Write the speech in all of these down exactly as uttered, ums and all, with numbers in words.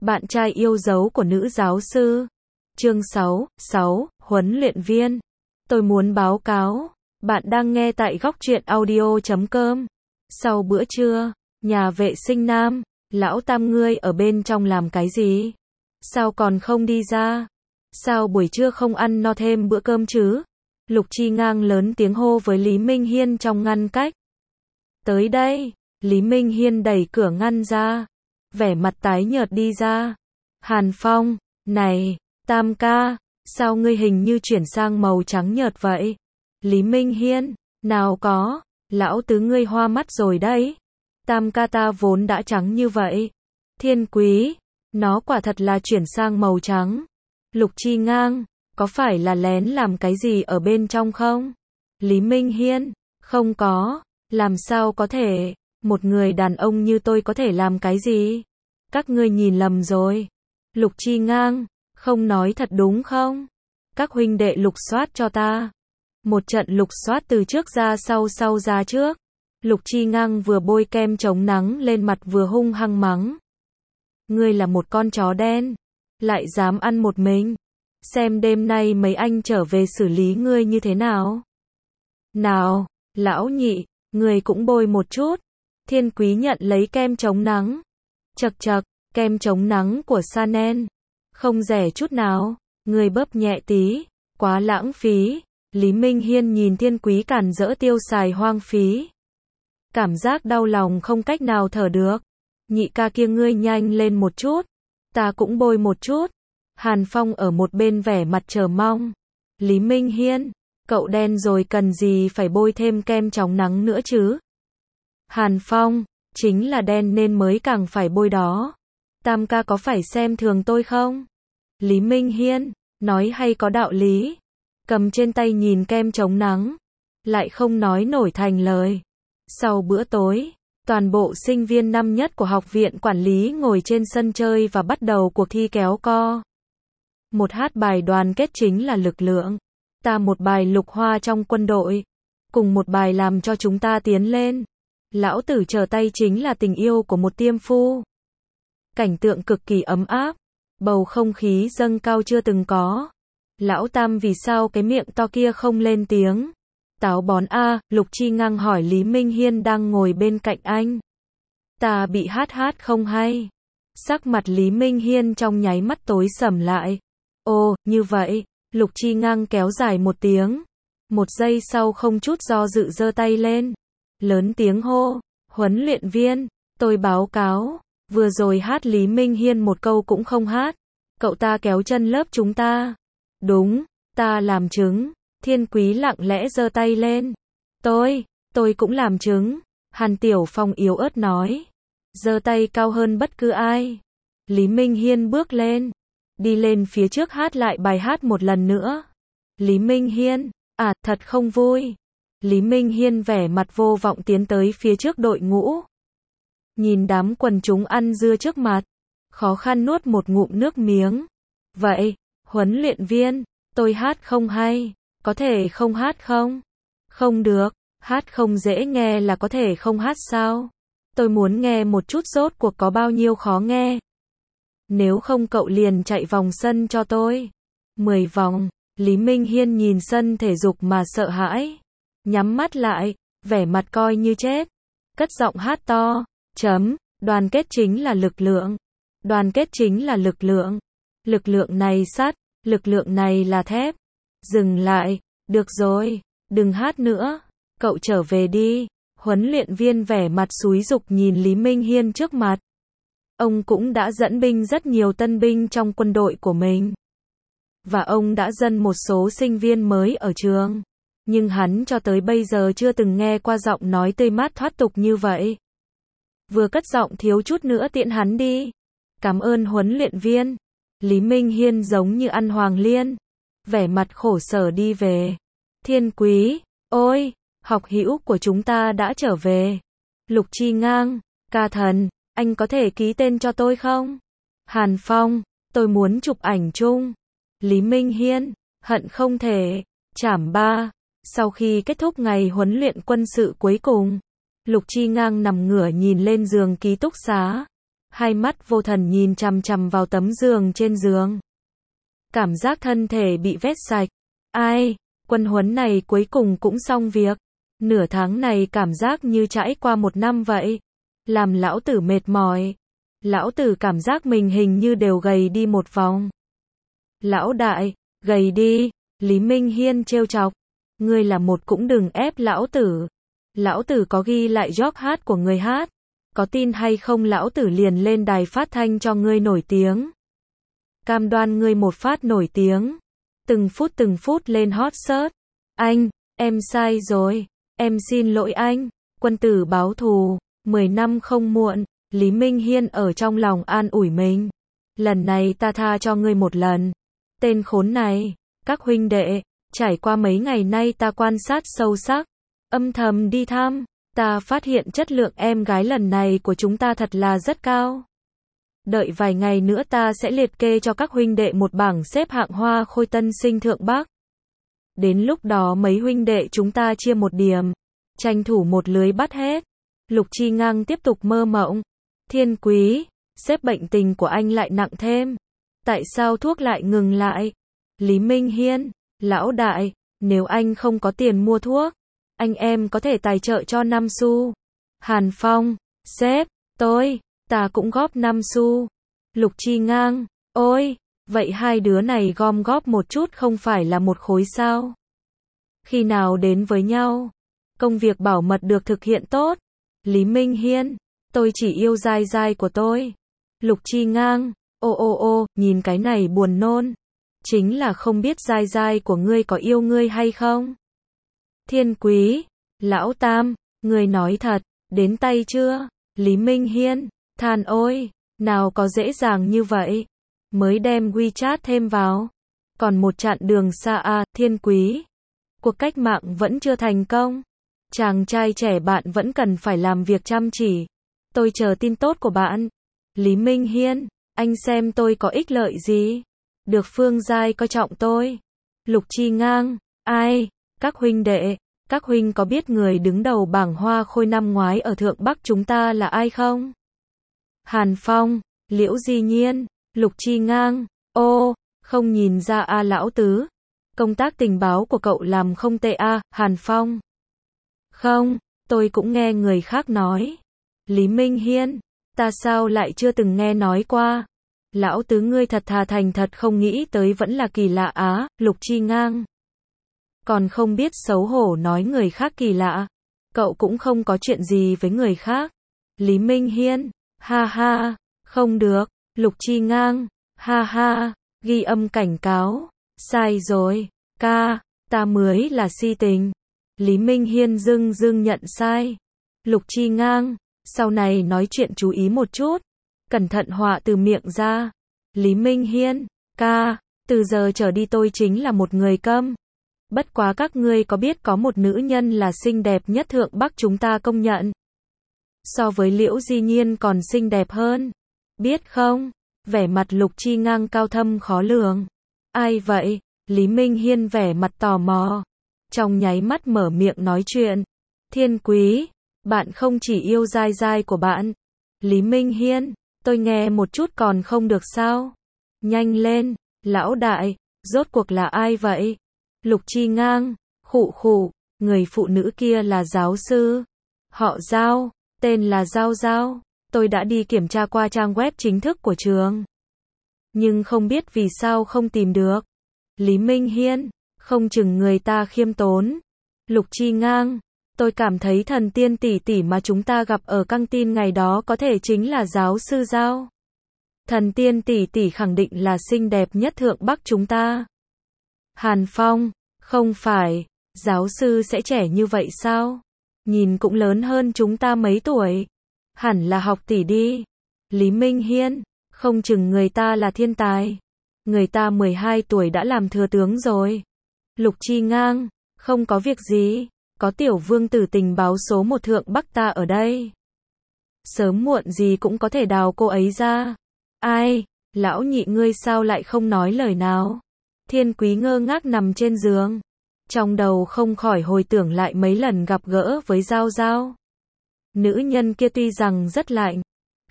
Bạn trai yêu dấu của nữ giáo sư. Chương sáu, sáu, huấn luyện viên. Tôi muốn báo cáo. Bạn đang nghe tại góc truyện audio chấm com. Sau bữa trưa, nhà vệ sinh nam, lão Tam ngươi ở bên trong làm cái gì? Sao còn không đi ra? Sao buổi trưa không ăn no thêm bữa cơm chứ? Lục Chi Ngang lớn tiếng hô với Lý Minh Hiên trong ngăn cách. Tới đây, Lý Minh Hiên đẩy cửa ngăn ra, vẻ mặt tái nhợt đi ra. Hàn Phong, này, Tam ca, sao ngươi hình như chuyển sang màu trắng nhợt vậy? Lý Minh Hiên, nào có, lão tứ ngươi hoa mắt rồi đấy. Tam ca ta vốn đã trắng như vậy. Thiên Quý, nó quả thật là chuyển sang màu trắng. Lục Chi Ngang, có phải là lén làm cái gì ở bên trong không? Lý Minh Hiên, không có, làm sao có thể, một người đàn ông như tôi có thể làm cái gì? Các ngươi nhìn lầm rồi. Lục Chi Ngang, không nói thật đúng không? Các huynh đệ lục soát cho ta. Một trận lục soát từ trước ra sau sau ra trước. Lục Chi Ngang vừa bôi kem chống nắng lên mặt vừa hung hăng mắng. Ngươi là một con chó đen, lại dám ăn một mình. Xem đêm nay mấy anh trở về xử lý ngươi như thế nào. Nào, lão nhị, ngươi cũng bôi một chút. Thiên Quý nhận lấy kem chống nắng. Chậc chậc, kem chống nắng của Chanel. Không rẻ chút nào, ngươi bớp nhẹ tí, quá lãng phí. Lý Minh Hiên nhìn Thiên Quý cản rỡ tiêu xài hoang phí. Cảm giác đau lòng không cách nào thở được. Nhị ca kia ngươi nhanh lên một chút, ta cũng bôi một chút. Hàn Phong ở một bên vẻ mặt chờ mong. Lý Minh Hiên, cậu đen rồi cần gì phải bôi thêm kem chống nắng nữa chứ? Hàn Phong, chính là đen nên mới càng phải bôi đó. Tam ca có phải xem thường tôi không? Lý Minh Hiên, nói hay có đạo lý. Cầm trên tay nhìn kem chống nắng, lại không nói nổi thành lời. Sau bữa tối, toàn bộ sinh viên năm nhất của học viện quản lý ngồi trên sân chơi và bắt đầu cuộc thi kéo co. Một hát bài đoàn kết chính là lực lượng. Ta một bài lục hoa trong quân đội. Cùng một bài làm cho chúng ta tiến lên. Lão tử trở tay chính là tình yêu của một tiêm phu. Cảnh tượng cực kỳ ấm áp. Bầu không khí dâng cao chưa từng có. Lão Tam vì sao cái miệng to kia không lên tiếng? Táo bón a, Lục Chi Ngang hỏi Lý Minh Hiên đang ngồi bên cạnh anh. Ta bị hát hát không hay. Sắc mặt Lý Minh Hiên trong nháy mắt tối sầm lại. Ồ, như vậy, Lục Chi Ngang kéo dài một tiếng. Một giây sau không chút do dự giơ tay lên. Lớn tiếng hô, huấn luyện viên, tôi báo cáo. Vừa rồi hát Lý Minh Hiên một câu cũng không hát. Cậu ta kéo chân lớp chúng ta. Đúng, ta làm chứng. Thiên Quý lặng lẽ giơ tay lên. Tôi, tôi cũng làm chứng. Hàn Tiểu Phong yếu ớt nói. Giơ tay cao hơn bất cứ ai. Lý Minh Hiên bước lên. Đi lên phía trước hát lại bài hát một lần nữa. Lý Minh Hiên, à, thật không vui. Lý Minh Hiên vẻ mặt vô vọng tiến tới phía trước đội ngũ. Nhìn đám quần chúng ăn dưa trước mặt. Khó khăn nuốt một ngụm nước miếng. Vậy, huấn luyện viên, tôi hát không hay. Có thể không hát không? Không được, hát không dễ nghe là có thể không hát sao? Tôi muốn nghe một chút rốt cuộc có bao nhiêu khó nghe. Nếu không cậu liền chạy vòng sân cho tôi. Mười vòng, Lý Minh Hiên nhìn sân thể dục mà sợ hãi. Nhắm mắt lại, vẻ mặt coi như chết. Cất giọng hát to, chấm, đoàn kết chính là lực lượng. Đoàn kết chính là lực lượng. Lực lượng này sắt, lực lượng này là thép. Dừng lại, được rồi, đừng hát nữa, cậu trở về đi. Huấn luyện viên vẻ mặt xúi giục nhìn Lý Minh Hiên trước mặt. Ông cũng đã dẫn binh rất nhiều tân binh trong quân đội của mình. Và ông đã dẫn một số sinh viên mới ở trường. Nhưng hắn cho tới bây giờ chưa từng nghe qua giọng nói tươi mát thoát tục như vậy. Vừa cất giọng thiếu chút nữa tiễn hắn đi. Cảm ơn huấn luyện viên. Lý Minh Hiên giống như ăn hoàng liên. Vẻ mặt khổ sở đi về. Thiên Quý, ôi, học hữu của chúng ta đã trở về. Lục Chi Ngang, ca thần, anh có thể ký tên cho tôi không? Hàn Phong, tôi muốn chụp ảnh chung. Lý Minh Hiên, hận không thể. Trảm ba. Sau khi kết thúc ngày huấn luyện quân sự cuối cùng, Lục Chi Ngang nằm ngửa nhìn lên giường ký túc xá. hai mắt vô thần nhìn chằm chằm vào tấm giường trên giường. Cảm giác thân thể bị vét sạch. Ai, quân huấn này cuối cùng cũng xong việc. Nửa tháng này cảm giác như trải qua một năm vậy. Làm lão tử mệt mỏi. Lão tử cảm giác mình hình như đều gầy đi một vòng. Lão đại, gầy đi, Lý Minh Hiên trêu chọc. Ngươi là một cũng đừng ép lão tử. Lão tử có ghi lại job hát của người hát. Có tin hay không lão tử liền lên đài phát thanh cho ngươi nổi tiếng. Cam đoan ngươi một phát nổi tiếng. Từng phút từng phút lên hot search. Anh, em sai rồi. Em xin lỗi anh. Quân tử báo thù. Mười năm không muộn. Lý Minh Hiên ở trong lòng an ủi mình. Lần này ta tha cho ngươi một lần. Tên khốn này. Các huynh đệ. Trải qua mấy ngày nay ta quan sát sâu sắc. Âm thầm đi thăm. Ta phát hiện chất lượng em gái lần này của chúng ta thật là rất cao. Đợi vài ngày nữa ta sẽ liệt kê cho các huynh đệ một bảng xếp hạng hoa khôi tân sinh thượng Bắc. Đến lúc đó mấy huynh đệ chúng ta chia một điểm. Tranh thủ một lưới bắt hết. Lục Chi Ngang tiếp tục mơ mộng. Thiên Quý, xếp bệnh tình của anh lại nặng thêm. Tại sao thuốc lại ngừng lại? Lý Minh Hiên, lão đại, nếu anh không có tiền mua thuốc, anh em có thể tài trợ cho năm xu. Hàn Phong, sếp, tôi, ta cũng góp năm xu. Lục Chi Ngang, ôi, vậy hai đứa này gom góp một chút không phải là một khối sao? Khi nào đến với nhau? Công việc bảo mật được thực hiện tốt. Lý Minh Hiên, tôi chỉ yêu dai dai của tôi. Lục Chi Ngang, ô ô ô, nhìn cái này buồn nôn. Chính là không biết dai dai của ngươi có yêu ngươi hay không? Thiên Quý, lão tam, ngươi nói thật, đến tay chưa? Lý Minh Hiên, than ôi, nào có dễ dàng như vậy. Mới đem WeChat thêm vào. Còn một chặng đường xa à, Thiên Quý. Cuộc cách mạng vẫn chưa thành công. Chàng trai trẻ bạn vẫn cần phải làm việc chăm chỉ. Tôi chờ tin tốt của bạn. Lý Minh Hiên, anh xem tôi có ích lợi gì? Được Phương Giai coi trọng tôi. Lục Chi Ngang, ai? Các huynh đệ, các huynh có biết người đứng đầu bảng hoa khôi năm ngoái ở Thượng Bắc chúng ta là ai không? Hàn Phong, Liễu Di Nhiên, Lục Chi Ngang, ô, không nhìn ra a à, lão tứ. Công tác tình báo của cậu làm không tệ a à, Hàn Phong. Không, tôi cũng nghe người khác nói. Lý Minh Hiên, ta sao lại chưa từng nghe nói qua. Lão tứ ngươi thật thà thành thật không nghĩ tới vẫn là kỳ lạ á, Lục Chi Ngang. Còn không biết xấu hổ nói người khác kỳ lạ. Cậu cũng không có chuyện gì với người khác. Lý Minh Hiên, ha ha, không được. Lục Chi Ngang, ha ha, ghi âm cảnh cáo. Sai rồi, ca, ta mới là si tình. Lý Minh Hiên dưng dưng nhận sai. Lục Chi Ngang, sau này nói chuyện chú ý một chút. Cẩn thận họa từ miệng ra. Lý Minh Hiên, ca, từ giờ trở đi tôi chính là một người câm. Bất quá các ngươi có biết có một nữ nhân là xinh đẹp nhất Thượng Bắc chúng ta công nhận. So với Liễu Di Nhiên còn xinh đẹp hơn. Biết không? Vẻ mặt Lục Chi Ngang cao thâm khó lường. Ai vậy? Lý Minh Hiên vẻ mặt tò mò. Trong nháy mắt mở miệng nói chuyện. Thiên Quý, bạn không chỉ yêu dai dai của bạn. Lý Minh Hiên, tôi nghe một chút còn không được sao? Nhanh lên, lão đại, rốt cuộc là ai vậy? Lục Chi Ngang, khụ khụ, người phụ nữ kia là giáo sư. Họ Giao, tên là Giao Giao. Tôi đã đi kiểm tra qua trang web chính thức của trường. Nhưng không biết vì sao không tìm được. Lý Minh Hiên, không chừng người ta khiêm tốn. Lục Chi Ngang, tôi cảm thấy thần tiên tỷ tỷ mà chúng ta gặp ở căng tin ngày đó có thể chính là giáo sư Giao. Thần tiên tỷ tỷ khẳng định là xinh đẹp nhất Thượng Bắc chúng ta. Hàn Phong, không phải, giáo sư sẽ trẻ như vậy sao? Nhìn cũng lớn hơn chúng ta mấy tuổi. Hẳn là học tỷ đi. Lý Minh Hiên, không chừng người ta là thiên tài. Người ta mười hai tuổi đã làm thừa tướng rồi. Lục Chi Ngang, không có việc gì. Có tiểu vương tử tình báo số một Thượng Bắc ta ở đây. Sớm muộn gì cũng có thể đào cô ấy ra. Ai, lão nhị ngươi sao lại không nói lời nào? Thiên Quý ngơ ngác nằm trên giường. Trong đầu không khỏi hồi tưởng lại mấy lần gặp gỡ với Giao Giao. Nữ nhân kia tuy rằng rất lạnh,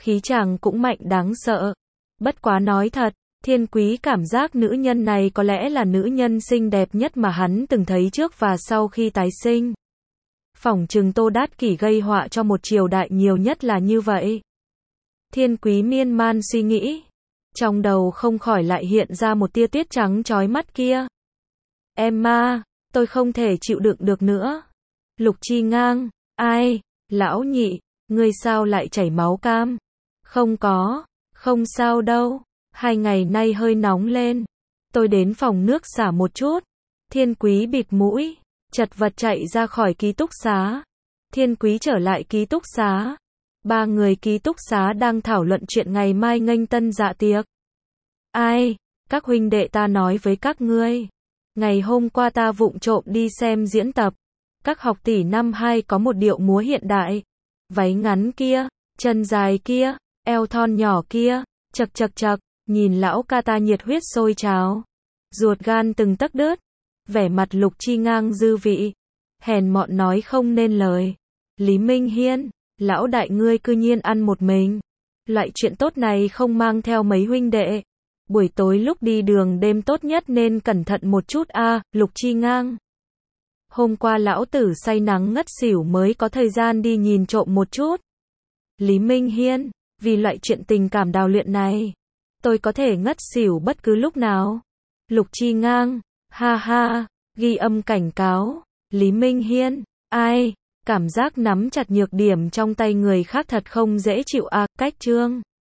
khí chàng cũng mạnh đáng sợ. Bất quá nói thật, Thiên Quý cảm giác nữ nhân này có lẽ là nữ nhân xinh đẹp nhất mà hắn từng thấy trước và sau khi tái sinh. Phỏng chừng Tô Đát Kỷ gây họa cho một triều đại nhiều nhất là như vậy. Thiên Quý miên man suy nghĩ. Trong đầu không khỏi lại hiện ra một tia tiết trắng chói mắt kia. Emma, tôi không thể chịu đựng được nữa. Lục Chi Ngang, ai, lão nhị, ngươi sao lại chảy máu cam? Không có, không sao đâu, hai ngày nay hơi nóng lên. Tôi đến phòng nước xả một chút. Thiên Quý bịt mũi, chật vật chạy ra khỏi ký túc xá. Thiên Quý trở lại ký túc xá. Ba người ký túc xá đang thảo luận chuyện ngày mai nghênh tân dạ tiệc. Ai, các huynh đệ ta nói với các ngươi. Ngày hôm qua ta vụng trộm đi xem diễn tập. Các học tỷ năm hai có một điệu múa hiện đại. Váy ngắn kia, chân dài kia, eo thon nhỏ kia, chật chật chật, nhìn lão ca ta nhiệt huyết sôi trào. Ruột gan từng tấc đứt. Vẻ mặt Lục Chi Ngang dư vị. Hèn mọn nói không nên lời. Lý Minh Hiên, lão đại ngươi cư nhiên ăn một mình. Loại chuyện tốt này không mang theo mấy huynh đệ. Buổi tối lúc đi đường đêm tốt nhất nên cẩn thận một chút a. À, Lục Chi Ngang. Hôm qua lão tử say nắng ngất xỉu mới có thời gian đi nhìn trộm một chút. Lý Minh Hiên, vì loại chuyện tình cảm đào luyện này, tôi có thể ngất xỉu bất cứ lúc nào. Lục Chi Ngang, ha ha, ghi âm cảnh cáo. Lý Minh Hiên, ai, cảm giác nắm chặt nhược điểm trong tay người khác thật không dễ chịu à, cách chương.